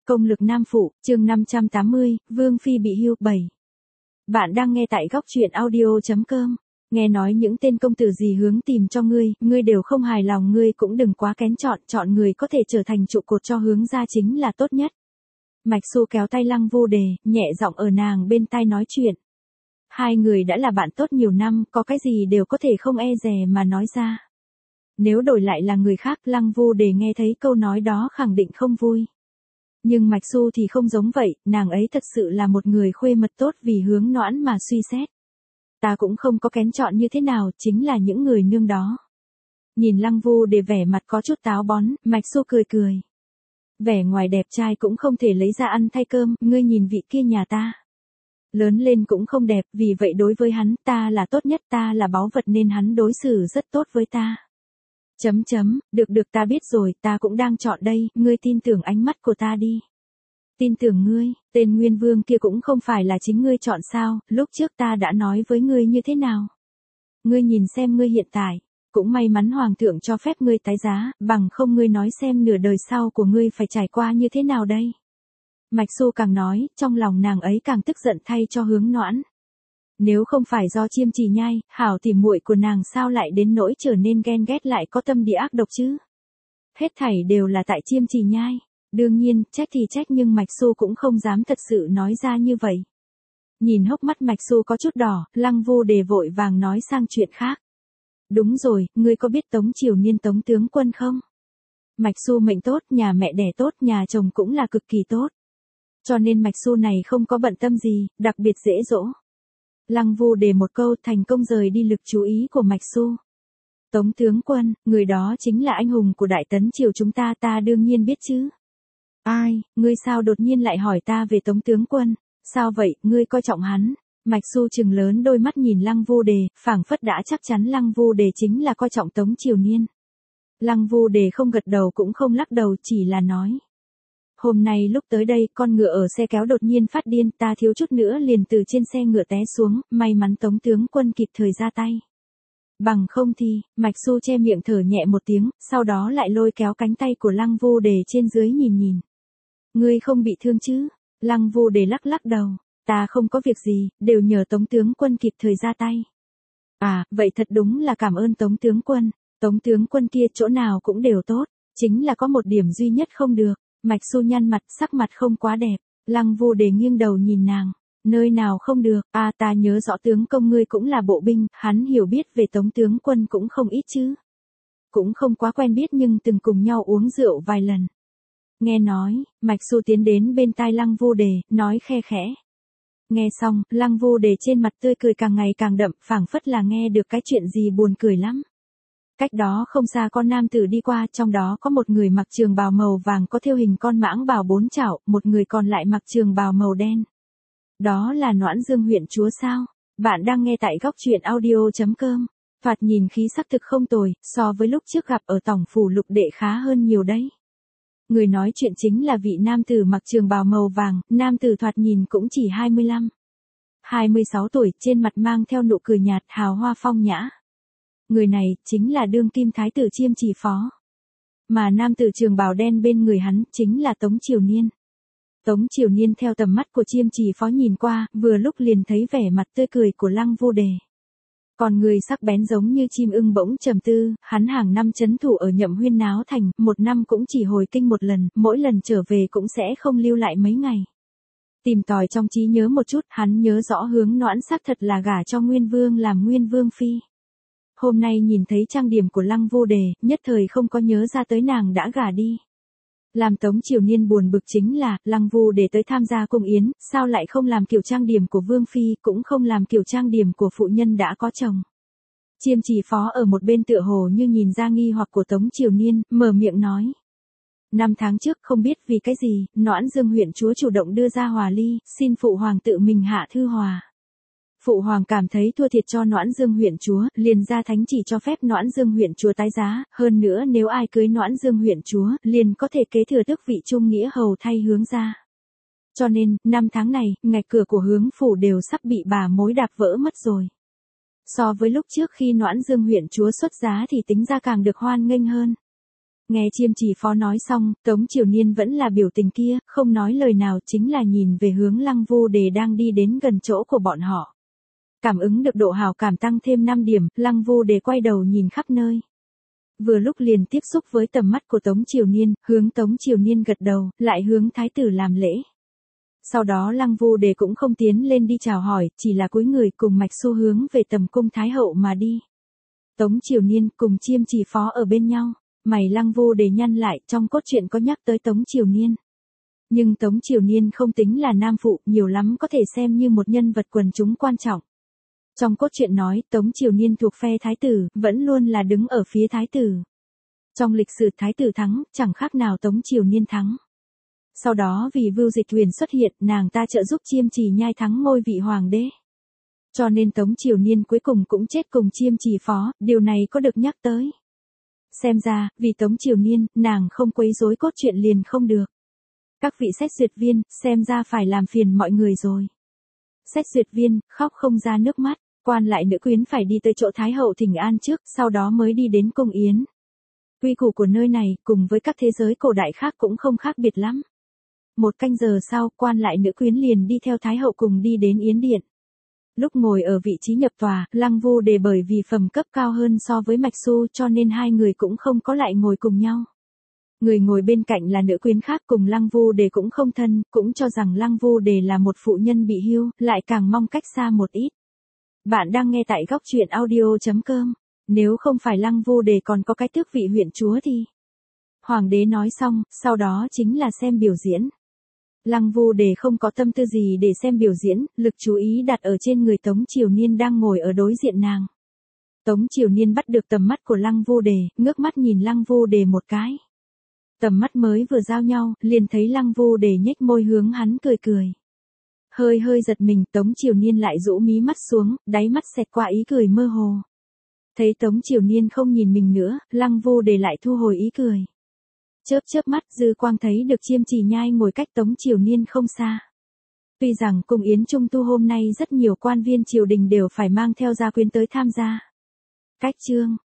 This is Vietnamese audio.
Công lực nam phụ, chương 580, Vương Phi bị hưu 7. Bạn đang nghe tại góc truyện audio.com. Nghe nói những tên công tử gì hướng tìm cho ngươi đều không hài lòng, ngươi cũng đừng quá kén chọn người có thể trở thành trụ cột cho hướng ra chính là tốt nhất. Mạch Xu kéo tay Lăng Vô Đề, nhẹ giọng ở nàng bên tai nói chuyện. Hai người đã là bạn tốt nhiều năm, có cái gì đều có thể không e dè mà nói ra. Nếu đổi lại là người khác, Lăng Vô Đề nghe thấy câu nói đó khẳng định không vui. Nhưng Mạch Xu thì không giống vậy, nàng ấy thật sự là một người khuê mật tốt vì hướng Noãn mà suy xét. Ta cũng không có kén chọn như thế nào, chính là những người nương đó. Nhìn Lăng Vô Đề vẻ mặt có chút táo bón, Mạch Xu cười cười. Vẻ ngoài đẹp trai cũng không thể lấy ra ăn thay cơm, ngươi nhìn vị kia nhà ta. Lớn lên cũng không đẹp, vì vậy đối với hắn, ta là tốt nhất, ta là báu vật nên hắn đối xử rất tốt với ta. Được ta biết rồi, ta cũng đang chọn đây, ngươi tin tưởng ánh mắt của ta đi. Tin tưởng ngươi, tên Nguyên Vương kia cũng không phải là chính ngươi chọn sao, lúc trước ta đã nói với ngươi như thế nào. Ngươi nhìn xem ngươi hiện tại, cũng may mắn Hoàng thượng cho phép ngươi tái giá, bằng không ngươi nói xem nửa đời sau của ngươi phải trải qua như thế nào đây. Mạch Xu càng nói, trong lòng nàng ấy càng tức giận thay cho hướng Noãn. Nếu không phải do Chiêm Trì Nhai, hảo tỉ muội của nàng sao lại đến nỗi trở nên ghen ghét lại có tâm địa ác độc chứ? Hết thảy đều là tại Chiêm Trì Nhai. Đương nhiên, trách thì trách nhưng Mạch Xu cũng không dám thật sự nói ra như vậy. Nhìn hốc mắt Mạch Xu có chút đỏ, Lăng Vô Đề vội vàng nói sang chuyện khác. Đúng rồi, ngươi có biết Tống Triều Niên Tống tướng quân không? Mạch Xu mệnh tốt, nhà mẹ đẻ tốt, nhà chồng cũng là cực kỳ tốt. Cho nên Mạch Xu này không có bận tâm gì, đặc biệt dễ dỗ. Lăng Vô Đề một câu thành công rời đi lực chú ý của Mạch Xu. Tống tướng quân, người đó chính là anh hùng của Đại Tấn Triều chúng ta, ta đương nhiên biết chứ. Ai, ngươi sao đột nhiên lại hỏi ta về Tống tướng quân, sao vậy, ngươi coi trọng hắn? Mạch Xu trừng lớn đôi mắt nhìn Lăng Vô Đề, phảng phất đã chắc chắn Lăng Vô Đề chính là coi trọng Tống Triều Niên. Lăng Vô Đề không gật đầu cũng không lắc đầu, chỉ là nói. Hôm nay lúc tới đây, con ngựa ở xe kéo đột nhiên phát điên, ta thiếu chút nữa liền từ trên xe ngựa té xuống, may mắn Tống tướng quân kịp thời ra tay. Bằng không thì, Mạch Xu che miệng thở nhẹ một tiếng, sau đó lại lôi kéo cánh tay của Lăng Vô Đề trên dưới nhìn. Ngươi không bị thương chứ? Lăng Vô Đề lắc đầu, ta không có việc gì, đều nhờ Tống tướng quân kịp thời ra tay. À, vậy thật đúng là cảm ơn Tống tướng quân kia chỗ nào cũng đều tốt, chính là có một điểm duy nhất không được. Mạch Xu nhăn mặt, sắc mặt không quá đẹp. Lăng Vô Đề nghiêng đầu nhìn nàng, nơi nào không được, à ta nhớ rõ tướng công ngươi cũng là bộ binh, hắn hiểu biết về Tống tướng quân cũng không ít chứ. Cũng không quá quen biết nhưng từng cùng nhau uống rượu vài lần. Nghe nói, Mạch Xu tiến đến bên tai Lăng Vô Đề, nói khe khẽ. Nghe xong, Lăng Vô Đề trên mặt tươi cười càng ngày càng đậm, phảng phất là nghe được cái chuyện gì buồn cười lắm. Cách đó không xa con nam tử đi qua, trong đó có một người mặc trường bào màu vàng có thêu hình con mãng bào 4 chảo, một người còn lại mặc trường bào màu đen. Đó là Noãn Dương huyện chúa sao? Bạn đang nghe tại góc truyện audio.com. Thoạt nhìn khí sắc thực không tồi, so với lúc trước gặp ở tổng phủ Lục Đệ khá hơn nhiều đấy. Người nói chuyện chính là vị nam tử mặc trường bào màu vàng, nam tử thoạt nhìn cũng chỉ 26 tuổi, trên mặt mang theo nụ cười nhạt, hào hoa phong nhã. Người này, chính là đương kim thái tử Chiêm Trì Phó. Mà nam tử trường bào đen bên người hắn, chính là Tống Triều Niên. Tống Triều Niên theo tầm mắt của Chiêm Trì Phó nhìn qua, vừa lúc liền thấy vẻ mặt tươi cười của Lăng Vô Đề. Còn người sắc bén giống như chim ưng bỗng trầm tư, hắn hàng năm trấn thủ ở Nhậm Huyên Náo Thành, một năm cũng chỉ hồi kinh một lần, mỗi lần trở về cũng sẽ không lưu lại mấy ngày. Tìm tòi trong trí nhớ một chút, hắn nhớ rõ hướng Noãn xác thật là gả cho Nguyên Vương làm Nguyên Vương Phi. Hôm nay nhìn thấy trang điểm của Lăng Vô Đề, nhất thời không có nhớ ra tới nàng đã gả đi. Làm Tống Triều Niên buồn bực chính là, Lăng Vô Đề tới tham gia cung yến, sao lại không làm kiểu trang điểm của Vương Phi, cũng không làm kiểu trang điểm của phụ nhân đã có chồng. Chiêm Trì Phó ở một bên tựa hồ như nhìn ra nghi hoặc của Tống Triều Niên, mở miệng nói. 5 tháng trước không biết vì cái gì, Noãn Dương huyện chúa chủ động đưa ra hòa ly, xin phụ hoàng tự mình hạ thư hòa. Phụ hoàng cảm thấy thua thiệt cho Noãn Dương huyện chúa, liền ra thánh chỉ cho phép Noãn Dương huyện chúa tái giá, hơn nữa nếu ai cưới Noãn Dương huyện chúa, liền có thể kế thừa tước vị trung nghĩa hầu thay hướng ra. Cho nên, 5 tháng này, ngạch cửa của hướng phủ đều sắp bị bà mối đạp vỡ mất rồi. So với lúc trước khi Noãn Dương huyện chúa xuất giá thì tính ra càng được hoan nghênh hơn. Nghe Chiêm Chỉ Phó nói xong, Tống Triều Niên vẫn là biểu tình kia, không nói lời nào, chính là nhìn về hướng Lăng Vu Đề đang đi đến gần chỗ của bọn họ. Cảm ứng được độ hào cảm tăng thêm 5 điểm, Lăng Vu Đề quay đầu nhìn khắp nơi. Vừa lúc liền tiếp xúc với tầm mắt của Tống Triều Niên, hướng Tống Triều Niên gật đầu, lại hướng thái tử làm lễ. Sau đó Lăng Vu Đề cũng không tiến lên đi chào hỏi, chỉ là cúi người cùng Mạch Xu hướng về tầm cung thái hậu mà đi. Tống Triều Niên cùng Chiêm Chỉ Phó ở bên nhau, mày Lăng Vu Đề nhăn lại, trong cốt truyện có nhắc tới Tống Triều Niên. Nhưng Tống Triều Niên không tính là nam phụ, nhiều lắm có thể xem như một nhân vật quần chúng quan trọng. Trong cốt truyện nói, Tống Triều Niên thuộc phe thái tử, vẫn luôn là đứng ở phía thái tử. Trong lịch sử thái tử thắng, chẳng khác nào Tống Triều Niên thắng. Sau đó vì Vưu Dịch Huyền xuất hiện, nàng ta trợ giúp Chiêm Trì Nhai thắng ngôi vị hoàng đế. Cho nên Tống Triều Niên cuối cùng cũng chết cùng Chiêm Trì Phó, điều này có được nhắc tới. Xem ra, vì Tống Triều Niên, nàng không quấy rối cốt truyện liền không được. Các vị xét duyệt viên, xem ra phải làm phiền mọi người rồi. Xét duyệt viên, khóc không ra nước mắt, quan lại nữ quyến phải đi tới chỗ Thái hậu thỉnh an trước, sau đó mới đi đến cung yến. Quy củ của nơi này, cùng với các thế giới cổ đại khác cũng không khác biệt lắm. 1 canh giờ sau, quan lại nữ quyến liền đi theo Thái hậu cùng đi đến yến điện. Lúc ngồi ở vị trí nhập tòa, Lăng Vu Đề bởi vì phẩm cấp cao hơn so với Mạch Xu cho nên hai người cũng không có lại ngồi cùng nhau. Người ngồi bên cạnh là nữ quyến khác cùng Lăng Vu Đề cũng không thân, cũng cho rằng Lăng Vu Đề là một phụ nhân bị hưu, lại càng mong cách xa một ít. Bạn đang nghe tại góc truyện audio.com. Nếu không phải Lăng Vu Đề còn có cái tước vị huyện chúa thì... Hoàng đế nói xong, sau đó chính là xem biểu diễn. Lăng Vu Đề không có tâm tư gì để xem biểu diễn, lực chú ý đặt ở trên người Tống Triều Niên đang ngồi ở đối diện nàng. Tống Triều Niên bắt được tầm mắt của Lăng Vu Đề, ngước mắt nhìn Lăng Vu Đề một cái. Tầm mắt mới vừa giao nhau, liền thấy Lăng Vu Đề nhếch môi hướng hắn cười cười. Hơi hơi giật mình, Tống Triều Niên lại rũ mí mắt xuống, đáy mắt xẹt qua ý cười mơ hồ. Thấy Tống Triều Niên không nhìn mình nữa, Lăng Vu Đề lại thu hồi ý cười. Chớp chớp mắt, dư quang thấy được Chiêm Trì Nhai ngồi cách Tống Triều Niên không xa. Tuy rằng cung yến trung tu hôm nay rất nhiều quan viên triều đình đều phải mang theo gia quyến tới tham gia. Cách chương